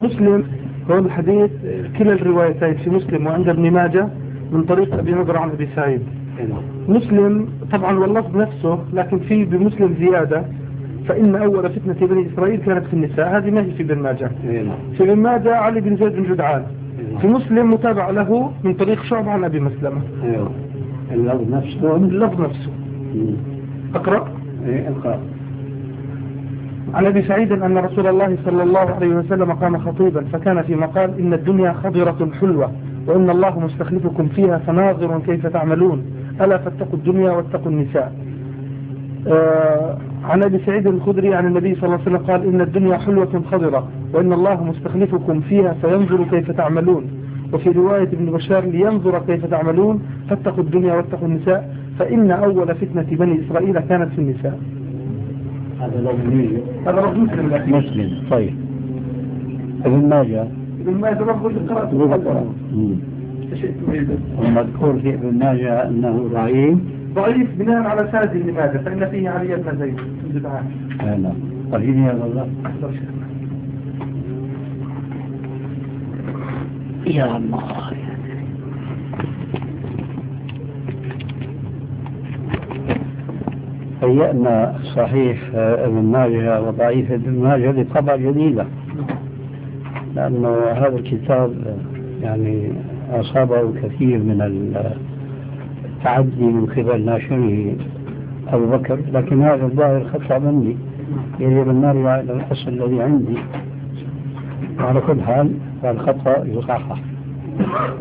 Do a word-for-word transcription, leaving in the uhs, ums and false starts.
مسلم هو الحديث كلا الروايتين في مسلم وعند ابن ماجه من طريق أبي نضر عن أبي سعيد. مسلم طبعا واللفظ نفسه، لكن في بمسلم زيادة، فإن أول فتنة بني إسرائيل كانت في النساء. هذه ما هي في ابن ماجه. في ابن ماجه علي بن زيد بن جدعان. في مسلم متابع له من طريق شعبة عن أبي مسلمة. اللفظ نفسه اللفظ نفسه. أقرأ. اقرأ. عن أبي سعيد أن رسول الله صلى الله عليه وسلم قام خطيبا فكان فيما قال: إن الدنيا خضرة حلوة وإن الله مستخلفكم فيها فناظر كيف تعملون ألا فاتقوا الدنيا واتقوا النساء. آه عن أبي سعيد الخدري عن النبي صلى الله عليه وسلم قال: إن الدنيا حلوة خضرة وإن الله مستخلفكم فيها فينظر كيف تعملون. وفي رواية ابن بشار: لينظر كيف تعملون فاتقوا الدنيا واتقوا النساء فإن أول فتنة بني إسرائيل كانت في النساء. هذا لفظ هذا لفظ مسلم. مسلم. طيب ابن ماجه ابن ماجه لفظ قراءة المذكور في ابن ماجه أنه ضعيف ضعيف بناء على سند ابن ماجه، فإن فيه علي بن زيد بن جدعان. لا قليل يا الله. يا الله. هيئنا صحيح ابن ماجه وضعيف ابن ماجه لطبعة جديدة، لأنه هذا الكتاب يعني أصابه كثير من التعدي من قبل ناشره أبو بكر، لكن هذا الظاهر خطأ مني، يجب أن نرجع إلى الأصل الذي عندي. وعلى كل حال فالخطأ يصحح.